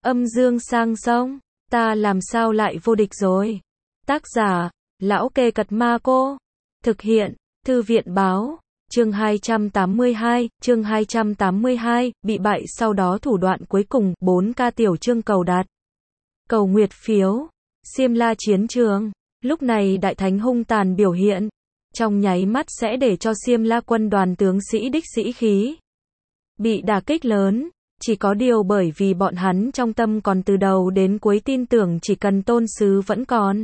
Âm dương sang sông, ta làm sao lại vô địch rồi. Tác giả, Lão Kê Cật Ma Cô. Thực hiện, Thư viện Báo. Chương 282, bị bại sau đó thủ đoạn cuối cùng, 4K tiểu chương cầu đạt. Cầu nguyệt phiếu, Xiêm La chiến trường. Lúc này đại thánh hung tàn biểu hiện, trong nháy mắt sẽ để cho Xiêm La quân đoàn tướng sĩ đích sĩ khí bị đả kích lớn. Chỉ có điều bởi vì bọn hắn trong tâm còn từ đầu đến cuối tin tưởng chỉ cần tôn sứ vẫn còn,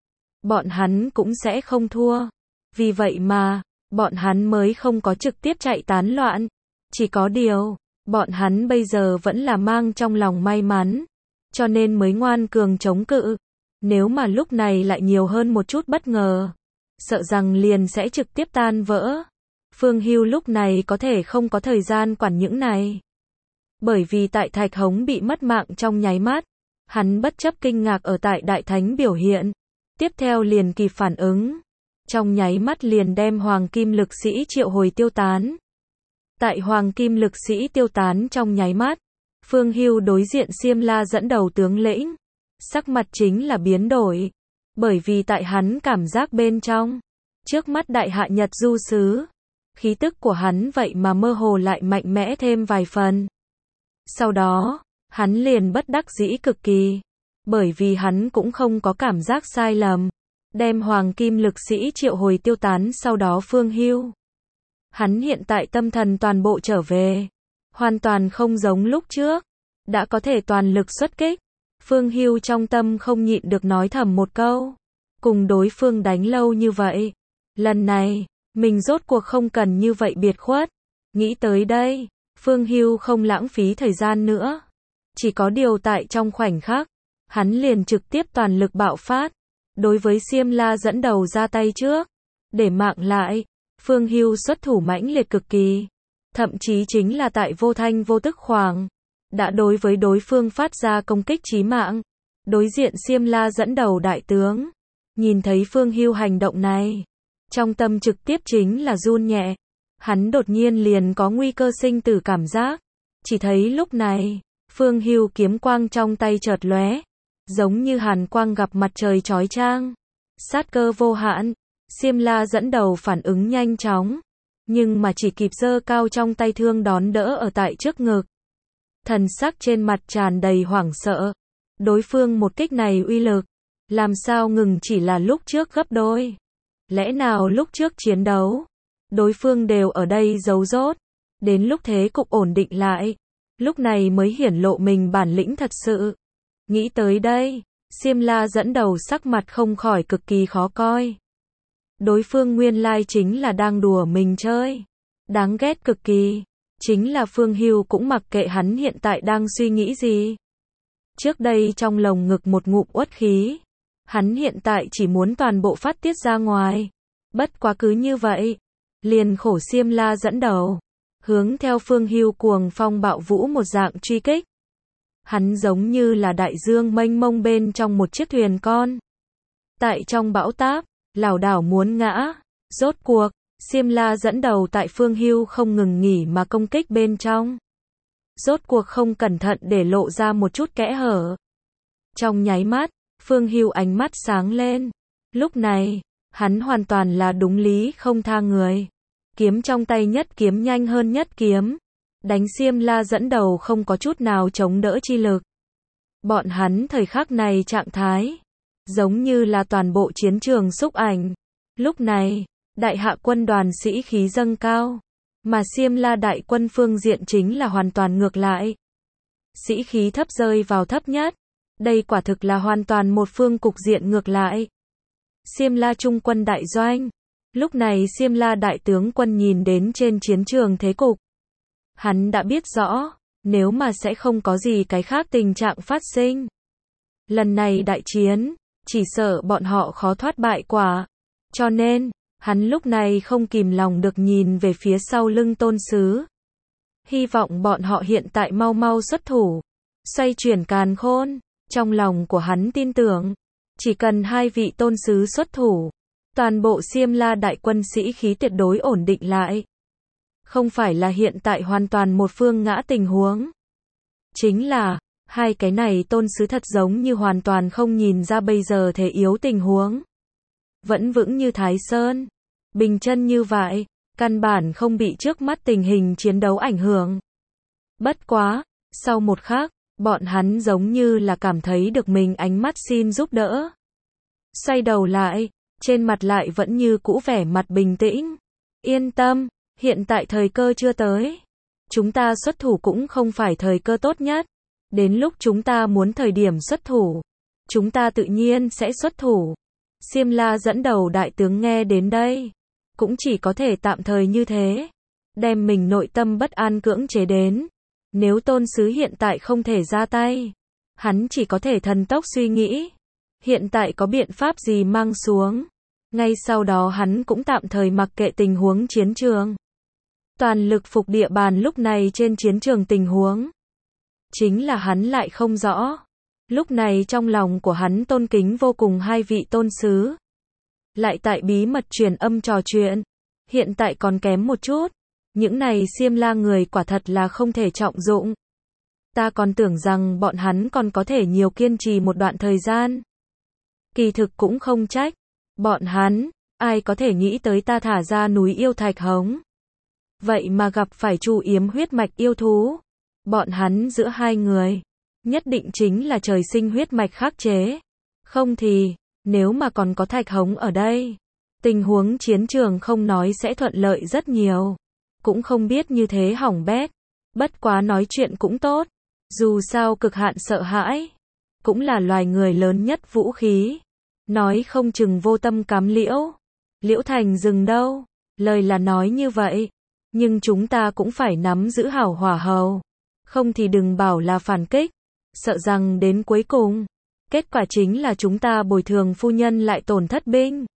bọn hắn cũng sẽ không thua. Vì vậy mà, bọn hắn mới không có trực tiếp chạy tán loạn. Chỉ có điều, bọn hắn bây giờ vẫn là mang trong lòng may mắn, cho nên mới ngoan cường chống cự. Nếu mà lúc này lại nhiều hơn một chút bất ngờ, sợ rằng liền sẽ trực tiếp tan vỡ. Phương Hưu lúc này có thể không có thời gian quản những này. Bởi vì tại Thạch Hống bị mất mạng trong nháy mắt, hắn bất chấp kinh ngạc ở tại Đại Thánh biểu hiện, tiếp theo liền kịp phản ứng, trong nháy mắt liền đem Hoàng Kim lực sĩ triệu hồi tiêu tán. Tại Hoàng Kim lực sĩ tiêu tán trong nháy mắt, Phương Hưu đối diện Xiêm La dẫn đầu tướng lĩnh, sắc mặt chính là biến đổi, bởi vì tại hắn cảm giác bên trong, trước mắt đại hạ Nhật du sứ, khí tức của hắn vậy mà mơ hồ lại mạnh mẽ thêm vài phần. Sau đó, hắn liền bất đắc dĩ cực kỳ, bởi vì hắn cũng không có cảm giác sai lầm, đem Hoàng Kim lực sĩ triệu hồi tiêu tán sau đó Phương Hưu. Hắn hiện tại tâm thần toàn bộ trở về, hoàn toàn không giống lúc trước, đã có thể toàn lực xuất kích. Phương Hưu trong tâm không nhịn được nói thầm một câu, cùng đối phương đánh lâu như vậy, lần này, mình rốt cuộc không cần như vậy biệt khuất. Nghĩ tới đây, Phương Hưu không lãng phí thời gian nữa. Chỉ có điều tại trong khoảnh khắc, hắn liền trực tiếp toàn lực bạo phát, đối với Xiêm La dẫn đầu ra tay trước, để mạng lại. Phương Hưu xuất thủ mãnh liệt cực kỳ, thậm chí chính là tại vô thanh vô tức khoảng, đã đối với đối phương phát ra công kích chí mạng. Đối diện Xiêm La dẫn đầu đại tướng, nhìn thấy Phương Hưu hành động này, trong tâm trực tiếp chính là run nhẹ. Hắn đột nhiên liền có nguy cơ sinh tử cảm giác. Chỉ thấy lúc này, Phương Hưu kiếm quang trong tay chợt lóe, giống như hàn quang gặp mặt trời chói chang, sát cơ vô hạn. Xiêm La dẫn đầu phản ứng nhanh chóng, nhưng mà chỉ kịp giơ cao trong tay thương đón đỡ ở tại trước ngực. Thần sắc trên mặt tràn đầy hoảng sợ. Đối phương một kích này uy lực, làm sao ngừng chỉ là lúc trước gấp đôi. Lẽ nào lúc trước chiến đấu, đối phương đều ở đây giấu rốt, đến lúc thế cục ổn định lại, lúc này mới hiển lộ mình bản lĩnh thật sự. Nghĩ tới đây, Xiêm La dẫn đầu sắc mặt không khỏi cực kỳ khó coi. Đối phương nguyên lai chính là đang đùa mình chơi, đáng ghét cực kỳ. Chính là Phương Hưu cũng mặc kệ hắn hiện tại đang suy nghĩ gì. Trước đây trong lồng ngực một ngụm uất khí, hắn hiện tại chỉ muốn toàn bộ phát tiết ra ngoài. Bất quá cứ như vậy, liền khổ Xiêm La dẫn đầu, hướng theo Phương Hưu cuồng phong bạo vũ một dạng truy kích. Hắn giống như là đại dương mênh mông bên trong một chiếc thuyền con, tại trong bão táp, lảo đảo muốn ngã. Rốt cuộc, Xiêm La dẫn đầu tại Phương Hưu không ngừng nghỉ mà công kích bên trong. Rốt cuộc không cẩn thận để lộ ra một chút kẽ hở. Trong nháy mắt, Phương Hưu ánh mắt sáng lên. Lúc này, hắn hoàn toàn là đúng lý không tha người. Kiếm trong tay nhất kiếm nhanh hơn nhất kiếm, đánh Xiêm La dẫn đầu không có chút nào chống đỡ chi lực. Bọn hắn thời khắc này trạng thái, giống như là toàn bộ chiến trường xúc ảnh. Lúc này, đại hạ quân đoàn sĩ khí dâng cao, mà Xiêm La đại quân phương diện chính là hoàn toàn ngược lại. Sĩ khí thấp rơi vào thấp nhất, đây quả thực là hoàn toàn một phương cục diện ngược lại. Xiêm La trung quân đại doanh, lúc này Xiêm La đại tướng quân nhìn đến trên chiến trường thế cục. Hắn đã biết rõ, nếu mà sẽ không có gì cái khác tình trạng phát sinh. Lần này đại chiến, chỉ sợ bọn họ khó thoát bại quả. Cho nên, hắn lúc này không kìm lòng được nhìn về phía sau lưng tôn sứ. Hy vọng bọn họ hiện tại mau mau xuất thủ, xoay chuyển càn khôn. Trong lòng của hắn tin tưởng, chỉ cần hai vị tôn sứ xuất thủ, toàn bộ Xiêm La đại quân sĩ khí tuyệt đối ổn định lại. Không phải là hiện tại hoàn toàn một phương ngã tình huống. Chính là, Hai cái này tôn sứ thật giống như hoàn toàn không nhìn ra bây giờ thế yếu tình huống. Vẫn vững như Thái Sơn. Bình chân như vậy, căn bản không bị trước mắt tình hình chiến đấu ảnh hưởng. Bất quá, sau một khắc, bọn hắn giống như là cảm thấy được mình ánh mắt xin giúp đỡ. Xoay đầu lại, trên mặt lại vẫn như cũ vẻ mặt bình tĩnh. Yên tâm, hiện tại thời cơ chưa tới. Chúng ta xuất thủ cũng không phải thời cơ tốt nhất. Đến lúc chúng ta muốn thời điểm xuất thủ, chúng ta tự nhiên sẽ xuất thủ. Xiêm La dẫn đầu đại tướng nghe đến đây, cũng chỉ có thể tạm thời như thế, đem mình nội tâm bất an cưỡng chế đến. Nếu tôn sứ hiện tại không thể ra tay, hắn chỉ có thể thần tốc suy nghĩ, hiện tại có biện pháp gì mang xuống. Ngay sau đó hắn cũng tạm thời mặc kệ tình huống chiến trường, toàn lực phục địa bàn. Lúc này trên chiến trường tình huống, chính là hắn lại không rõ. Lúc này trong lòng của hắn tôn kính vô cùng hai vị tôn sứ, lại tại bí mật truyền âm trò chuyện. Hiện tại còn kém một chút. Những này Xiêm La người quả thật là không thể trọng dụng. Ta còn tưởng rằng bọn hắn còn có thể nhiều kiên trì một đoạn thời gian. Kỳ thực cũng không trách. Bọn hắn, ai có thể nghĩ tới ta thả ra núi yêu thạch hống. Vậy mà gặp phải Chu Yếm huyết mạch yêu thú. Bọn hắn giữa hai người, nhất định chính là trời sinh huyết mạch khắc chế. Không thì, nếu mà còn có thạch hống ở đây, tình huống chiến trường không nói sẽ thuận lợi rất nhiều. Cũng không biết như thế hỏng bét. Bất quá nói chuyện cũng tốt. Dù sao cực hạn sợ hãi, cũng là loài người lớn nhất vũ khí. Nói không chừng vô tâm cắm liễu. Liễu thành rừng đâu. Lời là nói như vậy. Nhưng chúng ta cũng phải nắm giữ hảo hỏa hầu. Không thì đừng bảo là phản kích. Sợ rằng đến cuối cùng, kết quả chính là chúng ta bồi thường phu nhân lại tổn thất binh.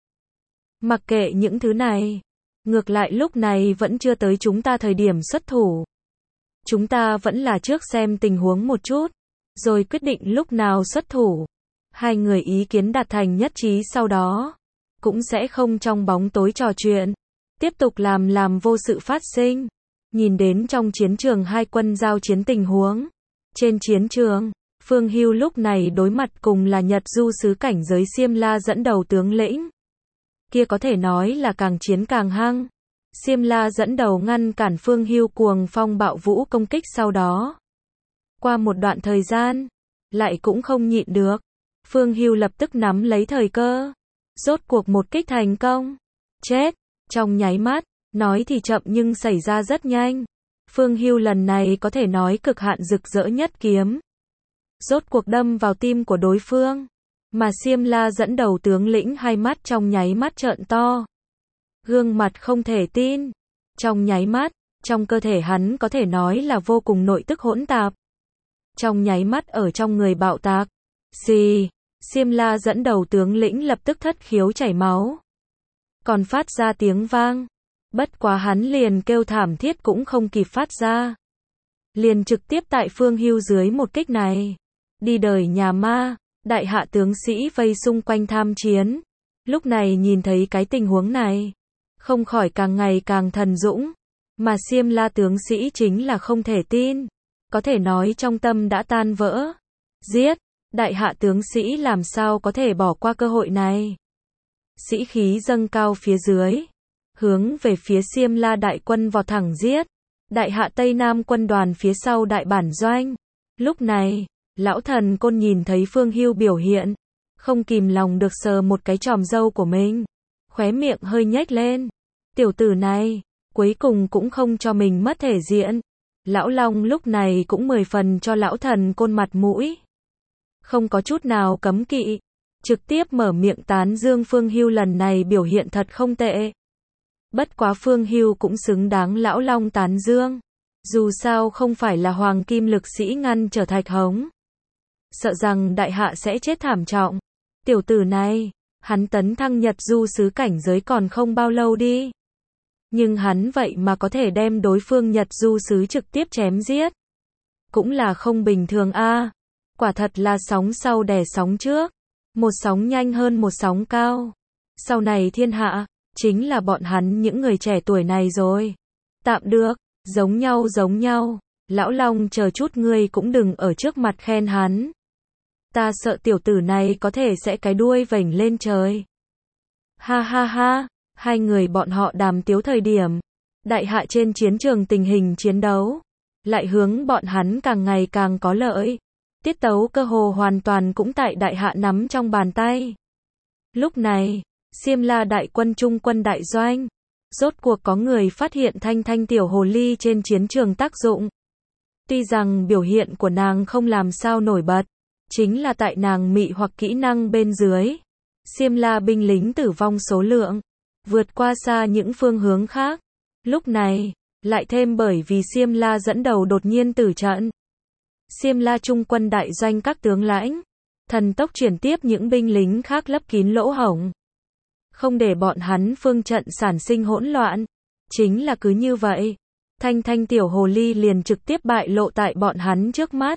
Mặc kệ những thứ này. Ngược lại lúc này vẫn chưa tới chúng ta thời điểm xuất thủ. Chúng ta vẫn là trước xem tình huống một chút, rồi quyết định lúc nào xuất thủ. Hai người ý kiến đạt thành nhất trí sau đó, cũng sẽ không trong bóng tối trò chuyện. Tiếp tục làm vô sự phát sinh. Nhìn đến trong chiến trường hai quân giao chiến tình huống. Trên chiến trường, Phương Hưu lúc này đối mặt cùng là Nhật Du sứ cảnh giới Xiêm La dẫn đầu tướng lĩnh. Kia có thể nói là càng chiến càng hăng. Xiêm La dẫn đầu ngăn cản Phương Hưu cuồng phong bạo vũ công kích sau đó. Qua một đoạn thời gian, lại cũng không nhịn được. Phương Hưu lập tức nắm lấy thời cơ. Rốt cuộc một kích thành công. Chết, trong nháy mắt, nói thì chậm nhưng xảy ra rất nhanh. Phương Hưu lần này có thể nói cực hạn rực rỡ nhất kiếm. Rốt cuộc đâm vào tim của đối phương. Mà Xiêm La dẫn đầu tướng lĩnh hai mắt trong nháy mắt trợn to. Gương mặt không thể tin. Trong nháy mắt, trong cơ thể hắn có thể nói là vô cùng nội tức hỗn tạp. Trong nháy mắt ở trong người bạo tạc. Xì, Xiêm La dẫn đầu tướng lĩnh lập tức thất khiếu chảy máu. Còn phát ra tiếng vang. Bất quá hắn liền kêu thảm thiết cũng không kịp phát ra. Liền trực tiếp tại Phương Hưu dưới một kích này. Đi đời nhà ma. Đại hạ tướng sĩ vây xung quanh tham chiến. Lúc này nhìn thấy cái tình huống này, không khỏi càng ngày càng thần dũng. Mà Xiêm La tướng sĩ chính là không thể tin. Có thể nói trong tâm đã tan vỡ. Giết! Đại hạ tướng sĩ làm sao có thể bỏ qua cơ hội này. Sĩ khí dâng cao phía dưới. Hướng về phía Xiêm La đại quân vọt thẳng giết. Đại hạ Tây Nam quân đoàn phía sau đại bản doanh. Lúc này, Lão Thần Côn nhìn thấy Phương Hưu biểu hiện, không kìm lòng được sờ một cái chòm râu của mình. Khóe miệng hơi nhếch lên. Tiểu tử này, cuối cùng cũng không cho mình mất thể diện. Lão Long lúc này cũng 10 phần cho Lão Thần Côn mặt mũi. Không có chút nào cấm kỵ. Trực tiếp mở miệng tán dương Phương Hưu lần này biểu hiện thật không tệ. Bất quá Phương Hưu cũng xứng đáng Lão Long tán dương. Dù sao không phải là hoàng kim lực sĩ ngăn trở thạch hống. Sợ rằng đại hạ sẽ chết thảm trọng. Tiểu tử này, hắn tấn thăng Nhật Du sứ cảnh giới còn không bao lâu đi. Nhưng hắn vậy mà có thể đem đối phương Nhật Du sứ trực tiếp chém giết. Cũng là không bình thường a. Quả thật là sóng sau đè sóng trước. Một sóng nhanh hơn một sóng cao. Sau này thiên hạ, chính là bọn hắn những người trẻ tuổi này rồi. Tạm được, giống nhau. Lão Long chờ chút ngươi cũng đừng ở trước mặt khen hắn. Ta sợ tiểu tử này có thể sẽ cái đuôi vểnh lên trời. Ha ha ha, hai người bọn họ đàm tiếu thời điểm. Đại hạ trên chiến trường tình hình chiến đấu. Lại hướng bọn hắn càng ngày càng có lợi. Tiết tấu cơ hồ hoàn toàn cũng tại đại hạ nắm trong bàn tay. Lúc này, Xiêm La đại quân trung quân đại doanh. Rốt cuộc có người phát hiện Thanh Thanh tiểu hồ ly trên chiến trường tác dụng. Tuy rằng biểu hiện của nàng không làm sao nổi bật, chính là tại nàng mị hoặc kỹ năng bên dưới. Xiêm La binh lính tử vong số lượng, vượt qua xa những phương hướng khác. Lúc này, lại thêm bởi vì Xiêm La dẫn đầu đột nhiên tử trận. Xiêm La trung quân đại doanh các tướng lãnh, thần tốc chuyển tiếp những binh lính khác lấp kín lỗ hổng. Không để bọn hắn phương trận sản sinh hỗn loạn. Chính là cứ như vậy. Thanh Thanh tiểu hồ ly liền trực tiếp bại lộ tại bọn hắn trước mắt.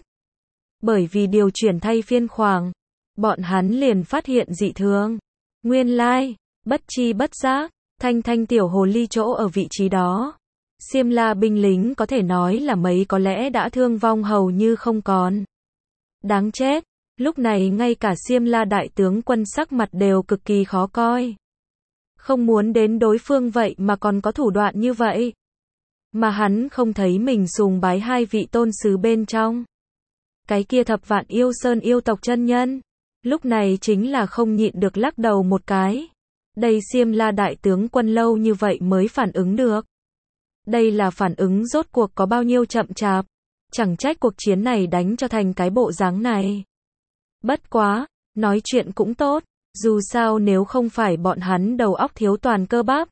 Bởi vì điều chuyển thay phiên khoảng, bọn hắn liền phát hiện dị thường. Nguyên lai, bất chi bất giác, Thanh Thanh tiểu hồ ly chỗ ở vị trí đó. Xiêm La binh lính có thể nói là mấy có lẽ đã thương vong hầu như không còn. Đáng chết, lúc này ngay cả Xiêm La đại tướng quân sắc mặt đều cực kỳ khó coi. Không muốn đến đối phương vậy mà còn có thủ đoạn như vậy. Mà hắn không thấy mình sùng bái hai vị tôn sứ bên trong. Cái kia thập vạn yêu sơn yêu tộc chân nhân. Lúc này chính là không nhịn được lắc đầu một cái. Đây Xiêm La đại tướng quân lâu như vậy mới phản ứng được. Đây là phản ứng rốt cuộc có bao nhiêu chậm chạp. Chẳng trách cuộc chiến này đánh cho thành cái bộ dáng này. Bất quá, nói chuyện cũng tốt. Dù sao nếu không phải bọn hắn đầu óc thiếu toàn cơ bắp.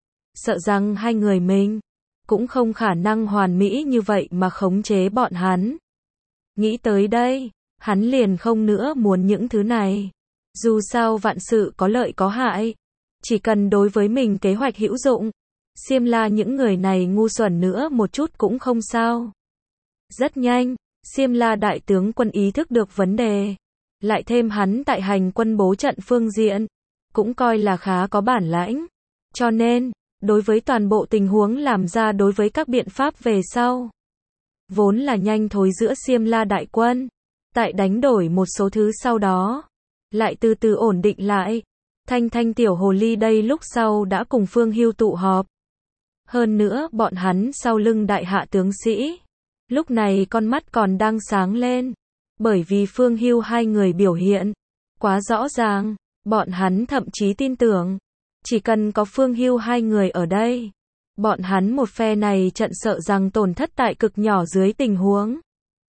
Sợ rằng hai người mình cũng không khả năng hoàn mỹ như vậy mà khống chế bọn hắn. Nghĩ tới đây, hắn liền không nữa muốn những thứ này. Dù sao vạn sự có lợi có hại. Chỉ cần đối với mình kế hoạch hữu dụng. Xiêm La những người này ngu xuẩn nữa một chút cũng không sao. Rất nhanh, Xiêm La đại tướng quân ý thức được vấn đề. Lại thêm hắn tại hành quân bố trận phương diện, cũng coi là khá có bản lãnh. Cho nên, đối với toàn bộ tình huống làm ra đối với các biện pháp về sau. Vốn là nhanh thối giữa Xiêm La đại quân. Tại đánh đổi một số thứ sau đó. Lại từ từ ổn định lại. Thanh Thanh tiểu hồ ly đây lúc sau đã cùng Phương Hưu tụ họp. Hơn nữa bọn hắn sau lưng đại hạ tướng sĩ. Lúc này con mắt còn đang sáng lên. Bởi vì Phương Hưu hai người biểu hiện quá rõ ràng, bọn hắn thậm chí tin tưởng. Chỉ cần có Phương Hưu hai người ở đây. Bọn hắn một phe này trận sợ rằng tổn thất tại cực nhỏ dưới tình huống.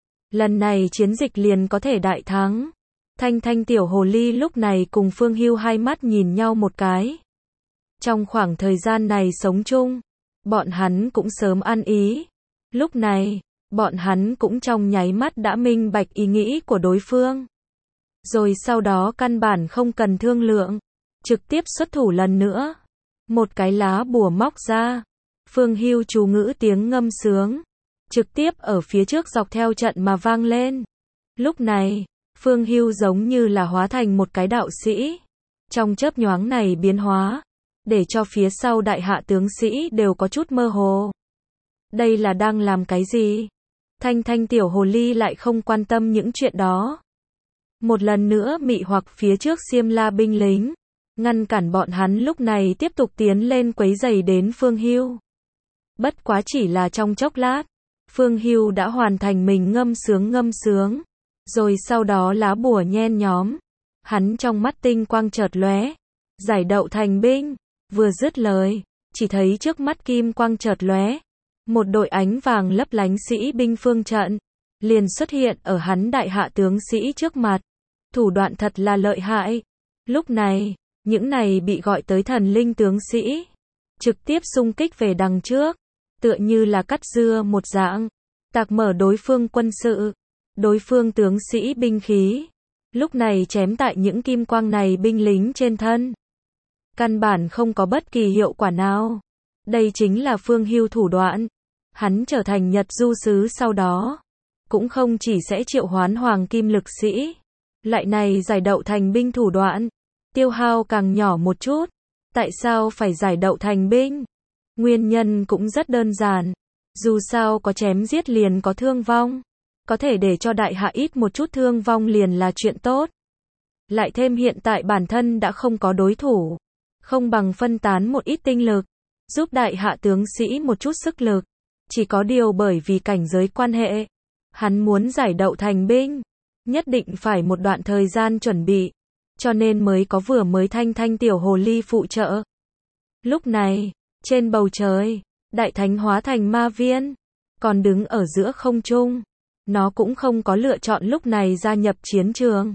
Lần này chiến dịch liền có thể đại thắng. Thanh Thanh tiểu hồ ly lúc này cùng Phương Hưu hai mắt nhìn nhau một cái. Trong khoảng thời gian này sống chung, bọn hắn cũng sớm ăn ý. Lúc này, bọn hắn cũng trong nháy mắt đã minh bạch ý nghĩ của đối phương. Rồi sau đó căn bản không cần thương lượng. Trực tiếp xuất thủ lần nữa. Một cái lá bùa móc ra. Phương Hưu chú ngữ tiếng ngâm sướng. Trực tiếp ở phía trước dọc theo trận mà vang lên. Lúc này, Phương Hưu giống như là hóa thành một cái đạo sĩ. Trong chớp nhoáng này biến hóa. Để cho phía sau đại hạ tướng sĩ đều có chút mơ hồ. Đây là đang làm cái gì? Thanh Thanh tiểu hồ ly lại không quan tâm những chuyện đó. Một lần nữa mị hoặc phía trước Xiêm La binh lính. Ngăn cản bọn hắn lúc này tiếp tục tiến lên quấy rầy đến Phương Hưu. Bất quá chỉ là trong chốc lát. Phương Hưu đã hoàn thành mình ngâm sướng. Rồi sau đó lá bùa nhen nhóm. Hắn trong mắt tinh quang chợt lóe. Giải đậu thành binh. Vừa dứt lời. Chỉ thấy trước mắt kim quang chợt lóe. Một đội ánh vàng lấp lánh sĩ binh phương trận. Liền xuất hiện ở hắn đại hạ tướng sĩ trước mặt. Thủ đoạn thật là lợi hại. Lúc này, những này bị gọi tới thần linh tướng sĩ. Trực tiếp xung kích về đằng trước. Tựa như là cắt dưa một dạng. Tạc mở đối phương quân sự. Đối phương tướng sĩ binh khí. Lúc này chém tại những kim quang này binh lính trên thân. Căn bản không có bất kỳ hiệu quả nào. Đây chính là Phương Hưu thủ đoạn. Hắn trở thành Nhật Du sứ sau đó. Cũng không chỉ sẽ triệu hoán hoàng kim lực sĩ. Lại này giải đậu thành binh thủ đoạn. Tiêu hao càng nhỏ một chút. Tại sao phải giải đậu thành binh? Nguyên nhân cũng rất đơn giản. Dù sao có chém giết liền có thương vong. Có thể để cho đại hạ ít một chút thương vong liền là chuyện tốt. Lại thêm hiện tại bản thân đã không có đối thủ. Không bằng phân tán một ít tinh lực. Giúp đại hạ tướng sĩ một chút sức lực. Chỉ có điều bởi vì cảnh giới quan hệ. Hắn muốn giải đậu thành binh. Nhất định phải một đoạn thời gian chuẩn bị. Cho nên mới có vừa mới thanh tiểu hồ ly phụ trợ. Lúc này, trên bầu trời, đại thánh hóa thành ma viên. Còn đứng ở giữa không trung. Nó cũng không có lựa chọn lúc này gia nhập chiến trường.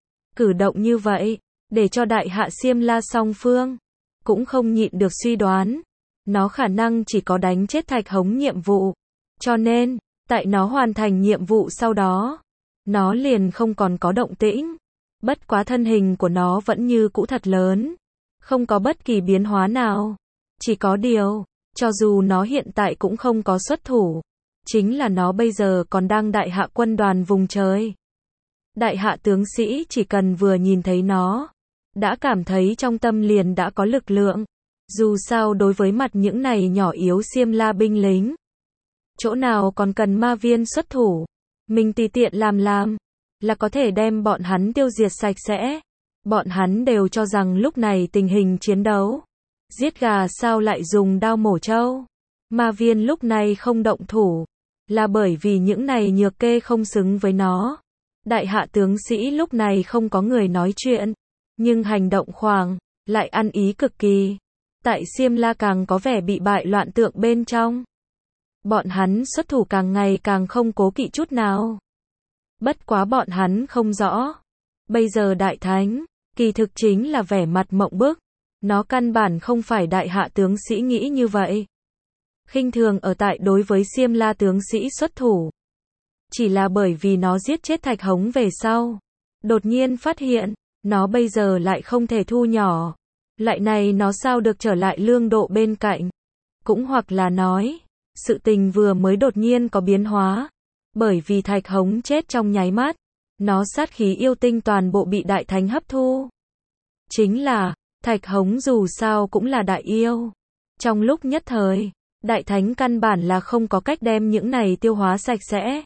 Cử động như vậy, để cho đại hạ Xiêm La song phương. Cũng không nhịn được suy đoán. Nó khả năng chỉ có đánh chết Thạch Hống nhiệm vụ. Cho nên, tại nó hoàn thành nhiệm vụ sau đó, nó liền không còn có động tĩnh. Bất quá thân hình của nó vẫn như cũ thật lớn. Không có bất kỳ biến hóa nào. Chỉ có điều, cho dù nó hiện tại cũng không có xuất thủ. Chính là nó bây giờ còn đang đại hạ quân đoàn vùng trời. Đại hạ tướng sĩ chỉ cần vừa nhìn thấy nó, đã cảm thấy trong tâm liền đã có lực lượng. Dù sao đối với mặt những này nhỏ yếu Xiêm La binh lính, chỗ nào còn cần ma viên xuất thủ. Mình tùy tiện làm, là có thể đem bọn hắn tiêu diệt sạch sẽ. Bọn hắn đều cho rằng lúc này tình hình chiến đấu. Giết gà sao lại dùng đao mổ trâu. Ma viên lúc này không động thủ. Là bởi vì những này nhược kê không xứng với nó. Đại hạ tướng sĩ lúc này không có người nói chuyện. Nhưng hành động khoàng, lại ăn ý cực kỳ. Tại Xiêm La càng có vẻ bị bại loạn tượng bên trong. Bọn hắn xuất thủ càng ngày càng không cố kỵ chút nào. Bất quá bọn hắn không rõ. Bây giờ đại thánh, kỳ thực chính là vẻ mặt mộng bức. Nó căn bản không phải đại hạ tướng sĩ nghĩ như vậy. Khinh thường ở tại đối với Xiêm La tướng sĩ xuất thủ. Chỉ là bởi vì nó giết chết Thạch Hống về sau. Đột nhiên phát hiện, nó bây giờ lại không thể thu nhỏ. Lại này nó sao được trở lại lương độ bên cạnh. Cũng hoặc là nói, sự tình vừa mới đột nhiên có biến hóa. Bởi vì Thạch Hống chết trong nháy mắt. Nó sát khí yêu tinh toàn bộ bị đại thánh hấp thu. Chính là, Thạch Hống dù sao cũng là đại yêu. Trong lúc nhất thời, đại thánh căn bản là không có cách đem những này tiêu hóa sạch sẽ.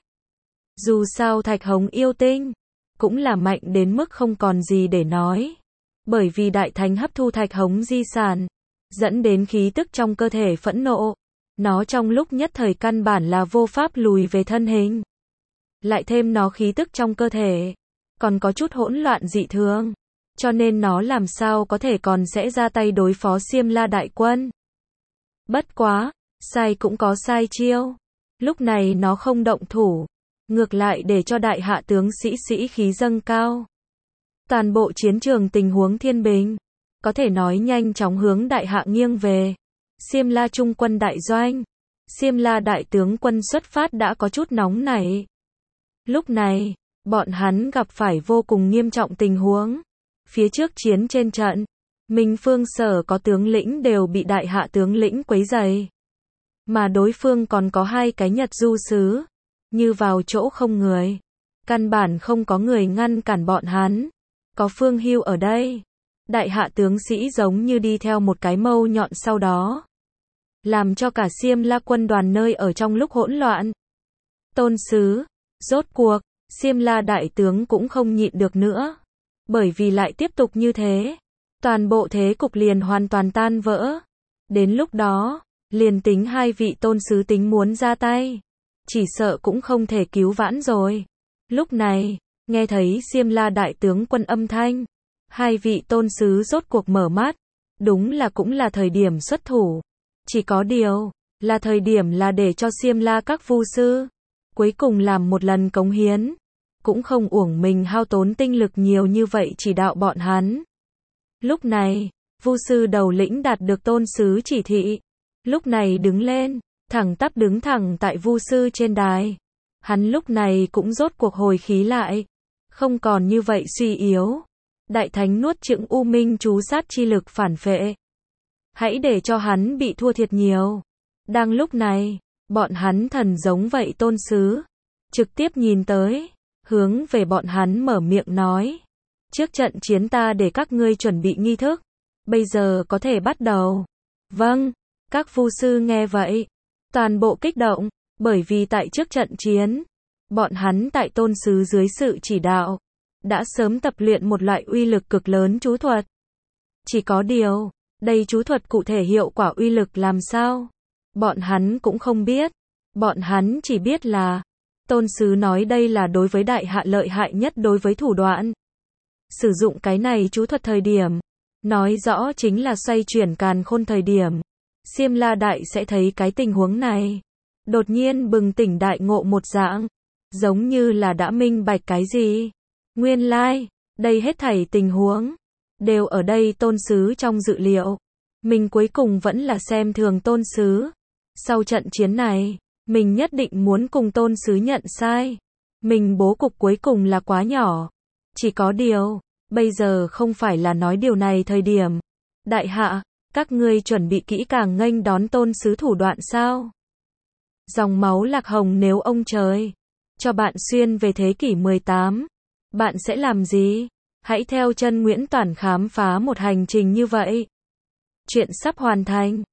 Dù sao Thạch Hống yêu tinh, cũng là mạnh đến mức không còn gì để nói. Bởi vì đại thánh hấp thu Thạch Hống di sản, dẫn đến khí tức trong cơ thể phẫn nộ. Nó trong lúc nhất thời căn bản là vô pháp lùi về thân hình. Lại thêm nó khí tức trong cơ thể, còn có chút hỗn loạn dị thường. Cho nên nó làm sao có thể còn sẽ ra tay đối phó Xiêm La đại quân. Bất quá, sai cũng có sai chiêu. Lúc này nó không động thủ. Ngược lại để cho đại hạ tướng sĩ khí dâng cao. Toàn bộ chiến trường tình huống thiên bình. Có thể nói nhanh chóng hướng đại hạ nghiêng về. Xiêm La trung quân đại doanh. Xiêm La đại tướng quân xuất phát đã có chút nóng nảy. Lúc này, bọn hắn gặp phải vô cùng nghiêm trọng tình huống. Phía trước chiến trên trận, Minh Phương Sở có tướng lĩnh đều bị đại hạ tướng lĩnh quấy rầy. Mà đối phương còn có 2 cái Nhật du sứ. Như vào chỗ không người. Căn bản không có người ngăn cản bọn hắn. Có Phương Hưu ở đây. Đại hạ tướng sĩ giống như đi theo một cái mâu nhọn sau đó. Làm cho cả Xiêm La quân đoàn nơi ở trong lúc hỗn loạn. Tôn sứ, rốt cuộc, Xiêm La đại tướng cũng không nhịn được nữa. Bởi vì lại tiếp tục như thế, toàn bộ thế cục liền hoàn toàn tan vỡ. Đến lúc đó, liền tính 2 vị tôn sứ tính muốn ra tay, chỉ sợ cũng không thể cứu vãn rồi. Lúc này, nghe thấy Xiêm La đại tướng quân âm thanh, 2 vị tôn sứ rốt cuộc mở mắt, đúng là cũng là thời điểm xuất thủ. Chỉ có điều, là thời điểm là để cho Xiêm La các vu sư, cuối cùng làm một lần cống hiến. Cũng không uổng mình hao tốn tinh lực nhiều như vậy chỉ đạo bọn hắn. Lúc này, vu sư đầu lĩnh đạt được tôn sứ chỉ thị. Lúc này đứng lên, thẳng tắp đứng thẳng tại vu sư trên đài. Hắn lúc này cũng rốt cuộc hồi khí lại. Không còn như vậy suy yếu. Đại thánh nuốt chửng u minh chú sát chi lực phản phệ. Hãy để cho hắn bị thua thiệt nhiều. Đang lúc này, bọn hắn thần giống vậy tôn sứ. Trực tiếp nhìn tới. Hướng về bọn hắn mở miệng nói. Trước trận chiến ta để các ngươi chuẩn bị nghi thức. Bây giờ có thể bắt đầu. Vâng, các vu sư nghe vậy. Toàn bộ kích động, bởi vì tại trước trận chiến, bọn hắn tại tôn sứ dưới sự chỉ đạo, đã sớm tập luyện một loại uy lực cực lớn chú thuật. Chỉ có điều, đây chú thuật cụ thể hiệu quả uy lực làm sao? Bọn hắn cũng không biết. Bọn hắn chỉ biết là, tôn sứ nói đây là đối với đại hạ lợi hại nhất đối với thủ đoạn. Sử dụng cái này chú thuật thời điểm, nói rõ chính là xoay chuyển càn khôn thời điểm. Xiêm La Đại sẽ thấy cái tình huống này. Đột nhiên bừng tỉnh đại ngộ một dạng. Giống như là đã minh bạch cái gì. Nguyên lai, đây hết thảy tình huống. Đều ở đây tôn sứ trong dự liệu. Mình cuối cùng vẫn là xem thường tôn sứ. Sau trận chiến này, mình nhất định muốn cùng tôn sứ nhận sai. Mình bố cục cuối cùng là quá nhỏ. Chỉ có điều, bây giờ không phải là nói điều này thời điểm. Đại hạ, các ngươi chuẩn bị kỹ càng nghênh đón tôn sứ thủ đoạn sao? Dòng máu Lạc Hồng nếu ông trời cho bạn xuyên về thế kỷ 18, bạn sẽ làm gì? Hãy theo chân Nguyễn Toản khám phá một hành trình như vậy. Chuyện sắp hoàn thành.